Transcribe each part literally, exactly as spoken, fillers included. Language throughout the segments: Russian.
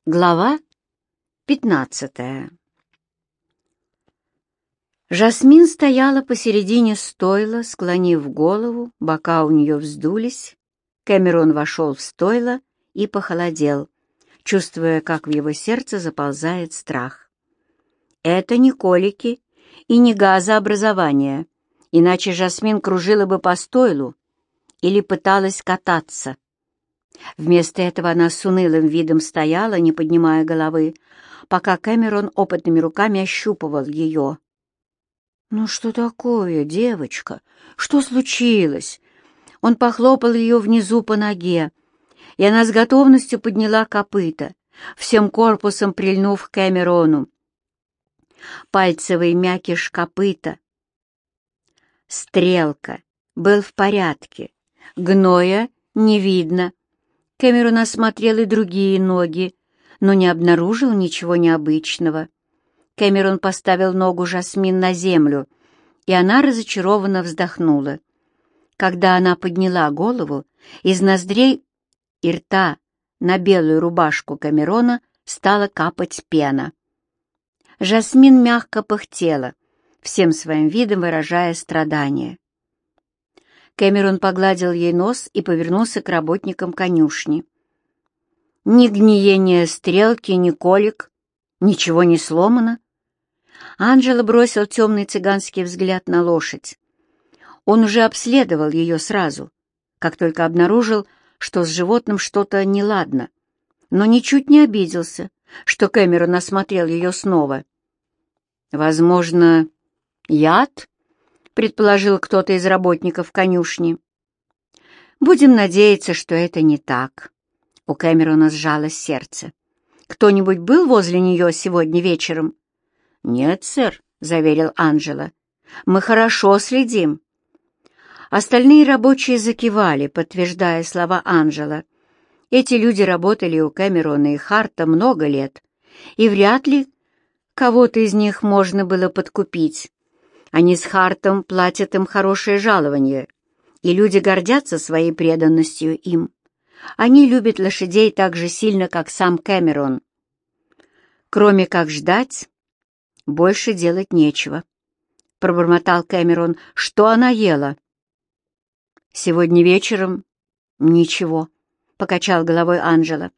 Глава пятнадцатая. Жасмин стояла посередине стойла, склонив голову, бока у нее вздулись. Кэмерон вошел в стойло и похолодел, чувствуя, как в его сердце заползает страх. Это не колики и не газообразование, иначе Жасмин кружила бы по стойлу или пыталась кататься. Вместо этого она с унылым видом стояла, не поднимая головы, пока Кэмерон опытными руками ощупывал ее. «Ну что такое, девочка? Что случилось?» Он похлопал ее внизу по ноге, и она с готовностью подняла копыта, всем корпусом прильнув к Кэмерону. Пальцевый мякиш копыта, стрелка, был в порядке, гноя не видно. Кэмерон осмотрел и другие ноги, но не обнаружил ничего необычного. Кэмерон поставил ногу Жасмин на землю, и она разочарованно вздохнула. Когда она подняла голову, из ноздрей и рта на белую рубашку Кэмерона стала капать пена. Жасмин мягко пыхтела, всем своим видом выражая страдание. Кэмерон погладил ей нос и повернулся к работникам конюшни. Ни гниения стрелки, ни колик, ничего не сломано. Анджело бросил темный цыганский взгляд на лошадь. Он уже обследовал ее сразу, как только обнаружил, что с животным что-то неладно, но ничуть не обиделся, что Кэмерон осмотрел ее снова. «Возможно, яд?» — предположил кто-то из работников конюшни. «Будем надеяться, что это не так». У Кэмерона сжалось сердце. «Кто-нибудь был возле нее сегодня вечером?» «Нет, сэр», — заверил Анджело. «Мы хорошо следим». Остальные рабочие закивали, подтверждая слова Анджело. Эти люди работали у Кэмерона и Харта много лет, и вряд ли кого-то из них можно было подкупить. Они с Хартом платят им хорошее жалование, и люди гордятся своей преданностью им. Они любят лошадей так же сильно, как сам Кэмерон. Кроме как ждать, больше делать нечего. Пробормотал Кэмерон. Что она ела? Сегодня вечером ничего, покачал головой Анджело.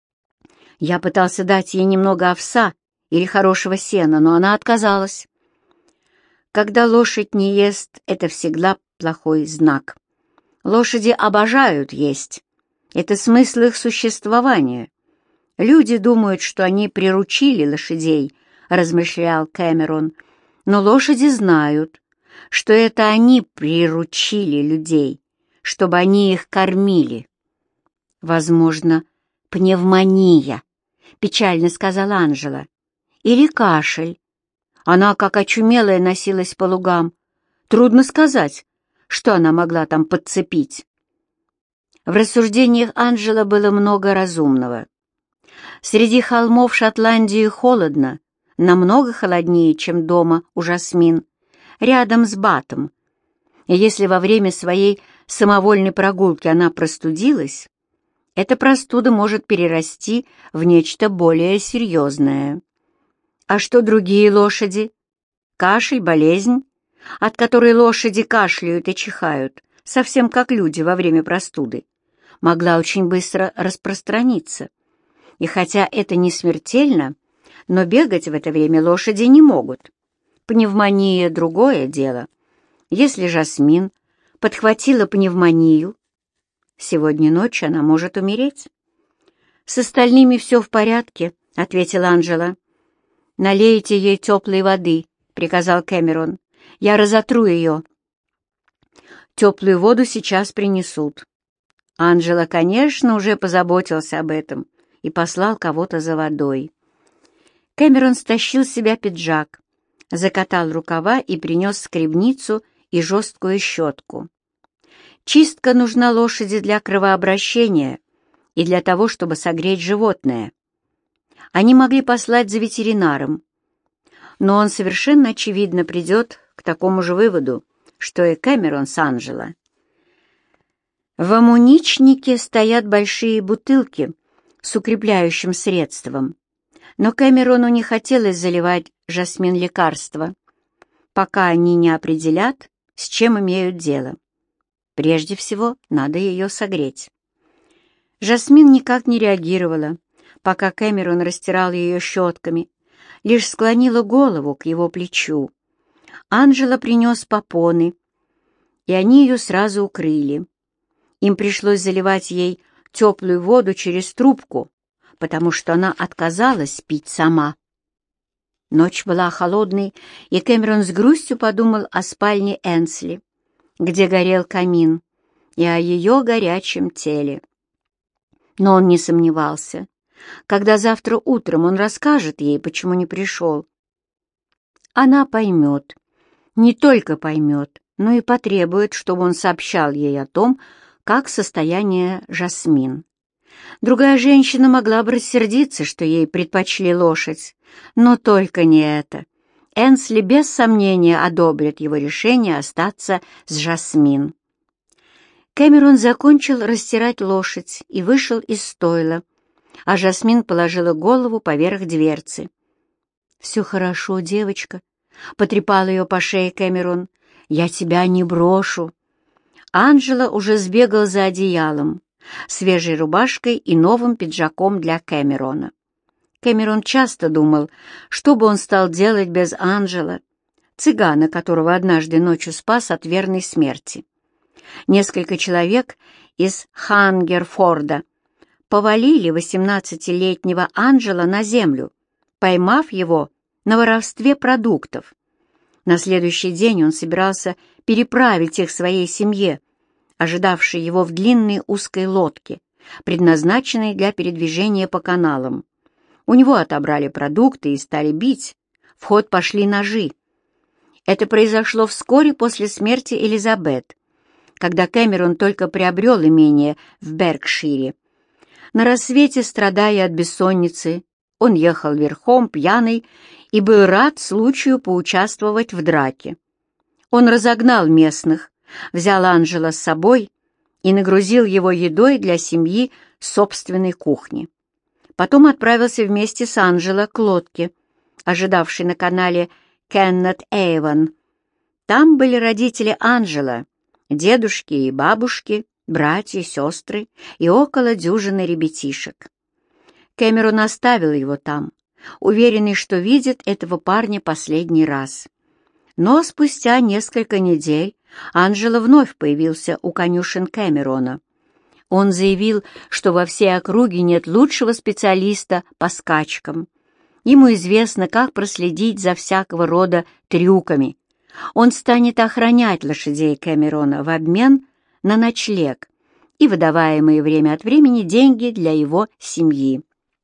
Я пытался дать ей немного овса или хорошего сена, но она отказалась. Когда лошадь не ест, это всегда плохой знак. Лошади обожают есть. Это смысл их существования. Люди думают, что они приручили лошадей, размышлял Кэмерон, но лошади знают, что это они приручили людей, чтобы они их кормили. Возможно, пневмония, печально сказал Анджело, или кашель. Она, как очумелая, носилась по лугам. Трудно сказать, что она могла там подцепить. В рассуждениях Анджело было много разумного. Среди холмов Шотландии холодно, намного холоднее, чем дома у Жасмин, рядом с Батом. И если во время своей самовольной прогулки она простудилась, эта простуда может перерасти в нечто более серьезное. А что другие лошади? Кашель, болезнь, от которой лошади кашляют и чихают, совсем как люди во время простуды, могла очень быстро распространиться. И хотя это не смертельно, но бегать в это время лошади не могут. Пневмония — другое дело. Если Жасмин подхватила пневмонию, сегодня ночью она может умереть. «С остальными все в порядке», — ответил Анджело. «Налейте ей теплой воды», — приказал Кэмерон. «Я разотру ее». «Теплую воду сейчас принесут». Анджело, конечно, уже позаботился об этом и послал кого-то за водой. Кэмерон стащил с себя пиджак, закатал рукава и принес скребницу и жесткую щетку. Чистка нужна лошади для кровообращения и для того, чтобы согреть животное. Они могли послать за ветеринаром, но он совершенно очевидно придет к такому же выводу, что и Кэмерон с Анджело. В амуничнике стоят большие бутылки с укрепляющим средством, но Кэмерону не хотелось заливать Жасмин лекарства, пока они не определят, с чем имеют дело. Прежде всего, надо ее согреть. Жасмин никак не реагировала, пока Кэмерон растирал ее щетками, лишь склонила голову к его плечу. Анджело принес попоны, и они ее сразу укрыли. Им пришлось заливать ей теплую воду через трубку, потому что она отказалась пить сама. Ночь была холодной, и Кэмерон с грустью подумал о спальне Энсли, где горел камин, и о ее горячем теле. Но он не сомневался. Когда завтра утром он расскажет ей, почему не пришел, она поймет, не только поймет, но и потребует, чтобы он сообщал ей о том, как состояние Жасмин. Другая женщина могла бы рассердиться, что ей предпочли лошадь, но только не это. Энсли без сомнения одобрит его решение остаться с Жасмин. Кэмерон закончил растирать лошадь и вышел из стойла, а Жасмин положила голову поверх дверцы. «Все хорошо, девочка», — потрепал ее по шее Кэмерон. «Я тебя не брошу». Анджело уже сбегал за одеялом, свежей рубашкой и новым пиджаком для Кэмерона. Кэмерон часто думал, что бы он стал делать без Анджело, цыгана, которого однажды ночью спас от верной смерти. Несколько человек из Хангерфорда повалили восемнадцатилетнего Анджело на землю, поймав его на воровстве продуктов. На следующий день он собирался переправить их своей семье, ожидавшей его в длинной узкой лодке, предназначенной для передвижения по каналам. У него отобрали продукты и стали бить. В ход пошли ножи. Это произошло вскоре после смерти Элизабет, когда Кэмерон только приобрел имение в Беркшире. На рассвете, страдая от бессонницы, он ехал верхом, пьяный, и был рад случаю поучаствовать в драке. Он разогнал местных, взял Анджело с собой и нагрузил его едой для семьи с собственной кухни. Потом отправился вместе с Анджело к лодке, ожидавшей на канале Кеннет-Эйвон. Там были родители Анджело, дедушки и бабушки, братья, сестры и около дюжины ребятишек. Кэмерон оставил его там, уверенный, что видит этого парня последний раз. Но спустя несколько недель Анджело вновь появился у конюшен Кэмерона. Он заявил, что во всей округе нет лучшего специалиста по скачкам. Ему известно, как проследить за всякого рода трюками. Он станет охранять лошадей Кэмерона в обмен на ночлег и выдаваемые время от времени деньги для его семьи.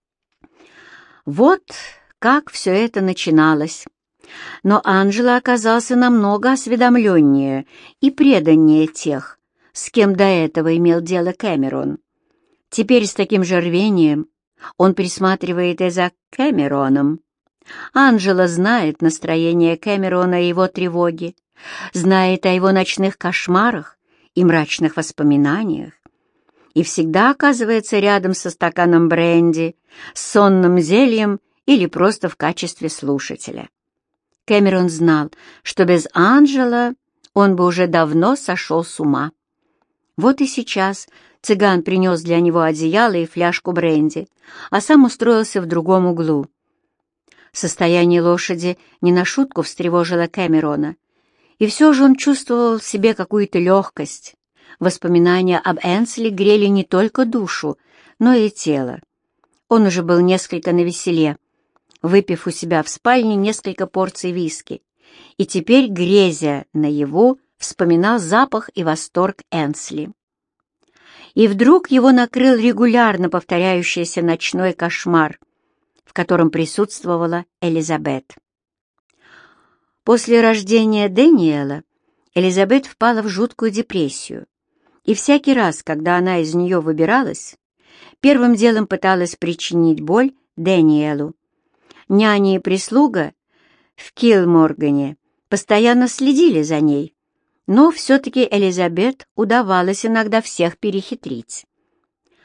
Вот как все это начиналось. Но Анджело оказался намного осведомленнее и преданнее тех, с кем до этого имел дело Кэмерон. Теперь с таким же рвением он присматривает и за Кэмероном. Анджело знает настроение Кэмерона и его тревоги, знает о его ночных кошмарах и мрачных воспоминаниях, и всегда оказывается рядом со стаканом бренди, с сонным зельем или просто в качестве слушателя. Кэмерон знал, что без Анджело он бы уже давно сошел с ума. Вот и сейчас цыган принес для него одеяло и фляжку бренди, а сам устроился в другом углу. Состояние лошади не на шутку встревожило Кэмерона, и все же он чувствовал в себе какую-то легкость. Воспоминания об Энсли грели не только душу, но и тело. Он уже был несколько навеселе, выпив у себя в спальне несколько порций виски, и теперь, грезя наяву, вспоминал запах и восторг Энсли. И вдруг его накрыл регулярно повторяющийся ночной кошмар, в котором присутствовала Элизабет. После рождения Дэниела Элизабет впала в жуткую депрессию, и всякий раз, когда она из нее выбиралась, первым делом пыталась причинить боль Дэниелу. Няня и прислуга в Килморгане постоянно следили за ней, но все-таки Элизабет удавалось иногда всех перехитрить.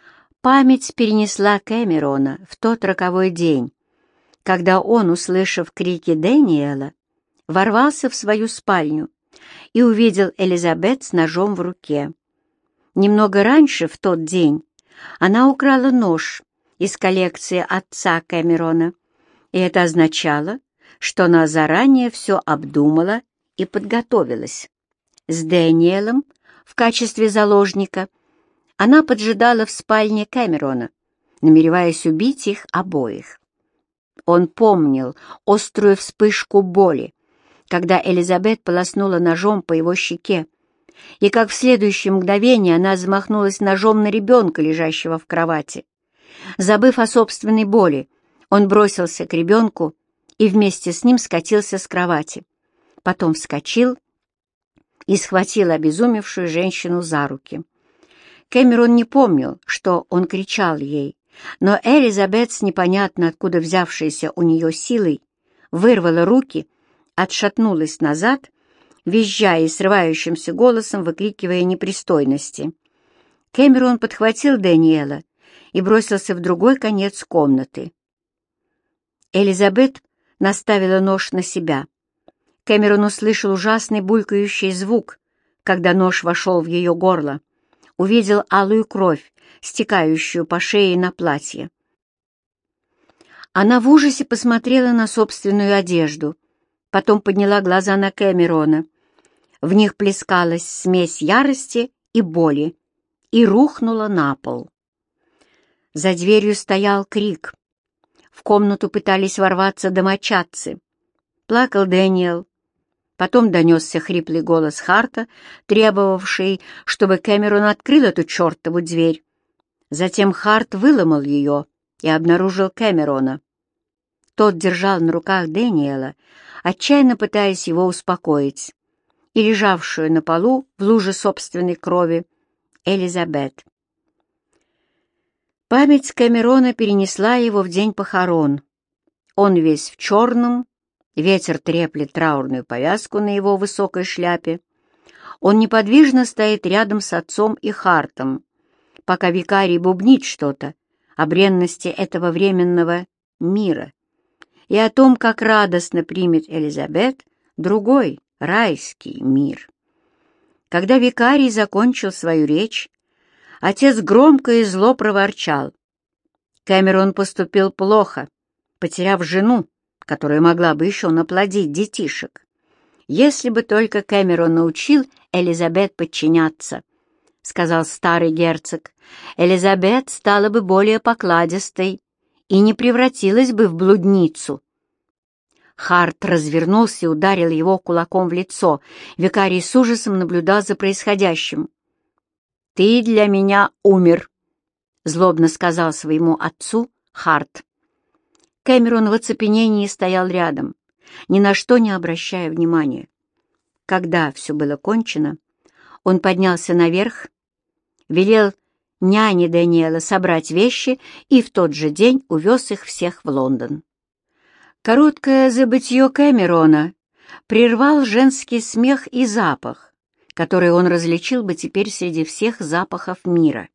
Память перенесла Кэмерона в тот роковой день, когда он, услышав крики Дэниела, ворвался в свою спальню и увидел Элизабет с ножом в руке. Немного раньше, в тот день, она украла нож из коллекции отца Кэмерона, и это означало, что она заранее все обдумала и подготовилась. С Дэниелом в качестве заложника она поджидала в спальне Кэмерона, намереваясь убить их обоих. Он помнил острую вспышку боли, когда Элизабет полоснула ножом по его щеке, и как в следующее мгновение она замахнулась ножом на ребенка, лежащего в кровати. Забыв о собственной боли, он бросился к ребенку и вместе с ним скатился с кровати. Потом вскочил и схватил обезумевшую женщину за руки. Кэмерон не помнил, что он кричал ей, но Элизабет с непонятно откуда взявшейся у нее силой вырвала руки, отшатнулась назад, визжая и срывающимся голосом выкрикивая непристойности. Кэмерон подхватил Дэниела и бросился в другой конец комнаты. Элизабет наставила нож на себя. Кэмерон услышал ужасный булькающий звук, когда нож вошел в ее горло. Увидел алую кровь, стекающую по шее на платье. Она в ужасе посмотрела на собственную одежду, потом подняла глаза на Кэмерона. В них плескалась смесь ярости и боли и рухнула на пол. За дверью стоял крик. В комнату пытались ворваться домочадцы. Плакал Дэниел. Потом донесся хриплый голос Харта, требовавший, чтобы Кэмерон открыл эту чертову дверь. Затем Харт выломал ее и обнаружил Кэмерона. Тот держал на руках Дэниела, отчаянно пытаясь его успокоить, и лежавшую на полу в луже собственной крови Элизабет. Память Кэмерона перенесла его в день похорон. Он весь в черном, ветер треплет траурную повязку на его высокой шляпе. Он неподвижно стоит рядом с отцом и Хартом, пока викарий бубнит что-то о бренности этого временного мира и о том, как радостно примет Элизабет другой, райский мир. Когда викарий закончил свою речь, отец громко и зло проворчал. Кэмерон поступил плохо, потеряв жену, которая могла бы еще наплодить детишек. Если бы только Кэмерон научил Элизабет подчиняться, — сказал старый герцог, — Элизабет стала бы более покладистой и не превратилась бы в блудницу. Харт развернулся и ударил его кулаком в лицо. Викарий с ужасом наблюдал за происходящим. «Ты для меня умер», — злобно сказал своему отцу Харт. Кэмерон в оцепенении стоял рядом, ни на что не обращая внимания. Когда все было кончено, он поднялся наверх, велел няне Дэниела собрать вещи и в тот же день увез их всех в Лондон. Короткое забытье Кэмерона прервал женский смех и запах, который он различил бы теперь среди всех запахов мира.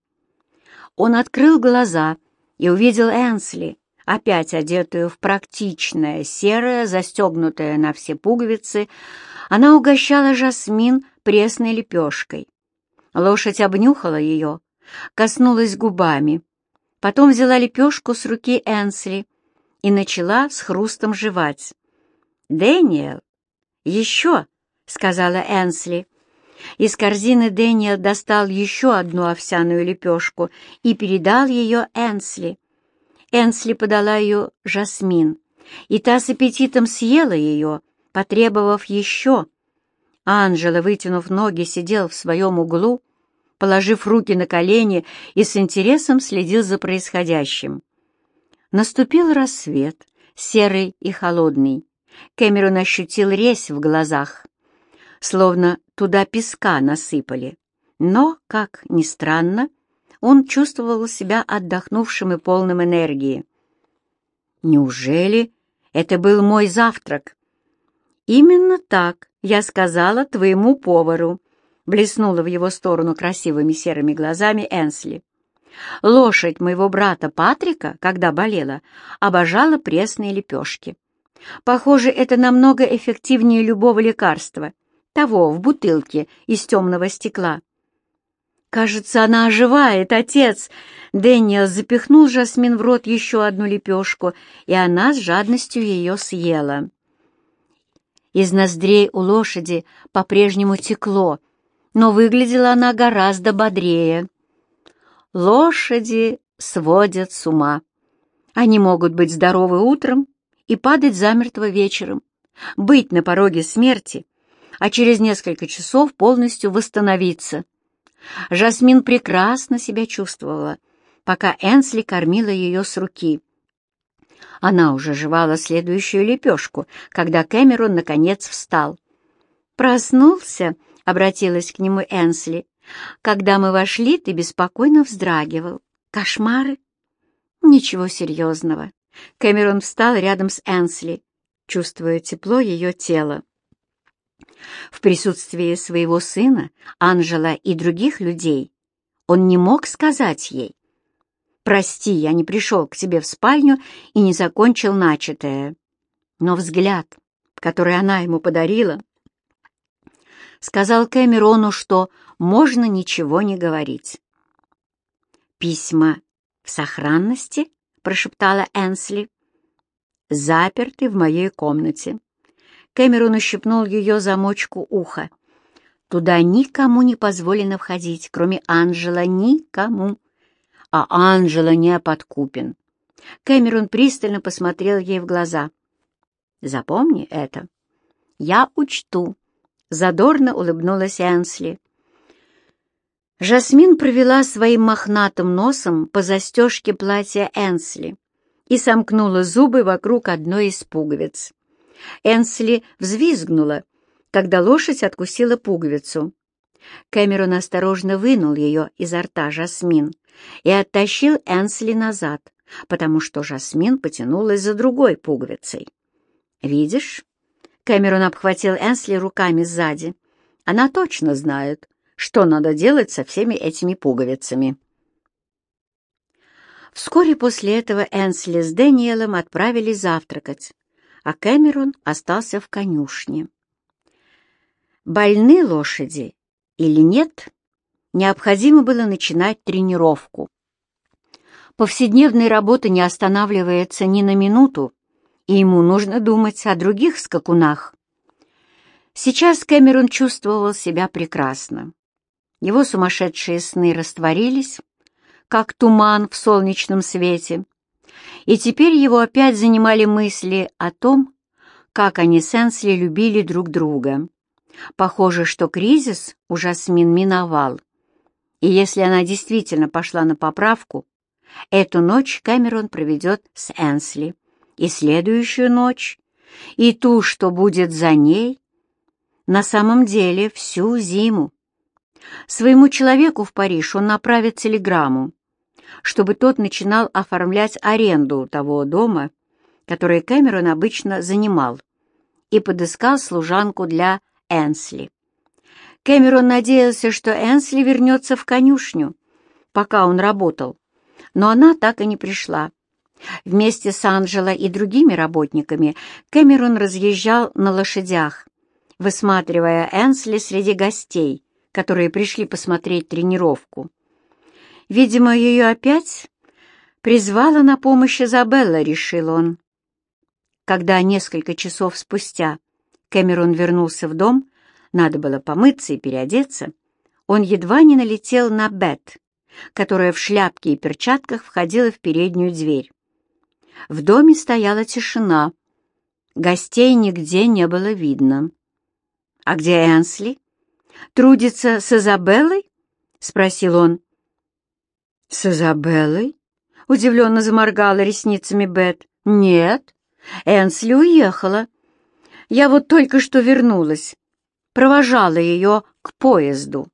Он открыл глаза и увидел Энсли, опять одетую в практичное серое, застегнутое на все пуговицы. Она угощала Жасмин пресной лепешкой. Лошадь обнюхала ее, коснулась губами, потом взяла лепешку с руки Энсли и начала с хрустом жевать. «Дэниел, еще!» — сказала Энсли. Из корзины Дэниел достал еще одну овсяную лепешку и передал ее Энсли. Энсли подала ее Жасмин, и та с аппетитом съела ее, потребовав еще. Анджело, вытянув ноги, сидел в своем углу, положив руки на колени и с интересом следил за происходящим. Наступил рассвет, серый и холодный. Кэмерон ощутил резь в глазах, словно туда песка насыпали. Но, как ни странно, он чувствовал себя отдохнувшим и полным энергии. «Неужели это был мой завтрак?» «Именно так я сказала твоему повару», — блеснула в его сторону красивыми серыми глазами Энсли. Лошадь моего брата Патрика, когда болела, обожала пресные лепешки. Похоже, это намного эффективнее любого лекарства, того в бутылке из темного стекла. «Кажется, она оживает, отец!» Дэниел запихнул Жасмин в рот еще одну лепешку, и она с жадностью ее съела. Из ноздрей у лошади по-прежнему текло, но выглядела она гораздо бодрее. Лошади сводят с ума. Они могут быть здоровы утром и падать замертво вечером, быть на пороге смерти, а через несколько часов полностью восстановиться. Жасмин прекрасно себя чувствовала, пока Энсли кормила ее с руки. Она уже жевала следующую лепешку, когда Кэмерон наконец встал. «Проснулся?» — обратилась к нему Энсли. «Когда мы вошли, ты беспокойно вздрагивал. Кошмары?» «Ничего серьезного». Кэмерон встал рядом с Энсли, чувствуя тепло ее тела. В присутствии своего сына, Анжела и других людей он не мог сказать ей: «Прости, я не пришел к тебе в спальню и не закончил начатое». Но взгляд, который она ему подарила, сказал Кэмерону, что можно ничего не говорить. «Письма в сохранности?» — прошептала Энсли. «Заперты в моей комнате». Кэмерон ущипнул ее замочку уха. «Туда никому не позволено входить, кроме Анжела, никому. А Анжела не подкупен». Кэмерон пристально посмотрел ей в глаза. «Запомни это». «Я учту», — задорно улыбнулась Энсли. Жасмин провела своим мохнатым носом по застежке платья Энсли и сомкнула зубы вокруг одной из пуговиц. Энсли взвизгнула, когда лошадь откусила пуговицу. Кэмерон осторожно вынул ее изо рта Жасмин и оттащил Энсли назад, потому что Жасмин потянулась за другой пуговицей. «Видишь?» — Кэмерон обхватил Энсли руками сзади. «Она точно знает, что надо делать со всеми этими пуговицами». Вскоре после этого Энсли с Дэниелом отправились завтракать, а Кэмерон остался в конюшне. Больны лошади или нет, необходимо было начинать тренировку. Повседневная работа не останавливается ни на минуту, и ему нужно думать о других скакунах. Сейчас Кэмерон чувствовал себя прекрасно. Его сумасшедшие сны растворились, как туман в солнечном свете, и теперь его опять занимали мысли о том, как они с Энсли любили друг друга. Похоже, что кризис у Жасмин миновал, и если она действительно пошла на поправку, эту ночь Кэмерон проведет с Энсли, и следующую ночь, и ту, что будет за ней, на самом деле всю зиму. Своему человеку в Париж он направит телеграмму, чтобы тот начинал оформлять аренду того дома, который Кэмерон обычно занимал, и подыскал служанку для Энсли. Кэмерон надеялся, что Энсли вернется в конюшню, пока он работал, но она так и не пришла. Вместе с Анжело и другими работниками Кэмерон разъезжал на лошадях, высматривая Энсли среди гостей, которые пришли посмотреть тренировку. Видимо, ее опять призвала на помощь Изабелла, решил он. Когда несколько часов спустя Кэмерон вернулся в дом, надо было помыться и переодеться, он едва не налетел на Бет, которая в шляпке и перчатках входила в переднюю дверь. В доме стояла тишина, гостей нигде не было видно. «А где Энсли? Трудится с Изабеллой?» — спросил он. «С Изабеллой?» — удивленно заморгала ресницами Бет. «Нет, Энсли уехала. Я вот только что вернулась, провожала ее к поезду».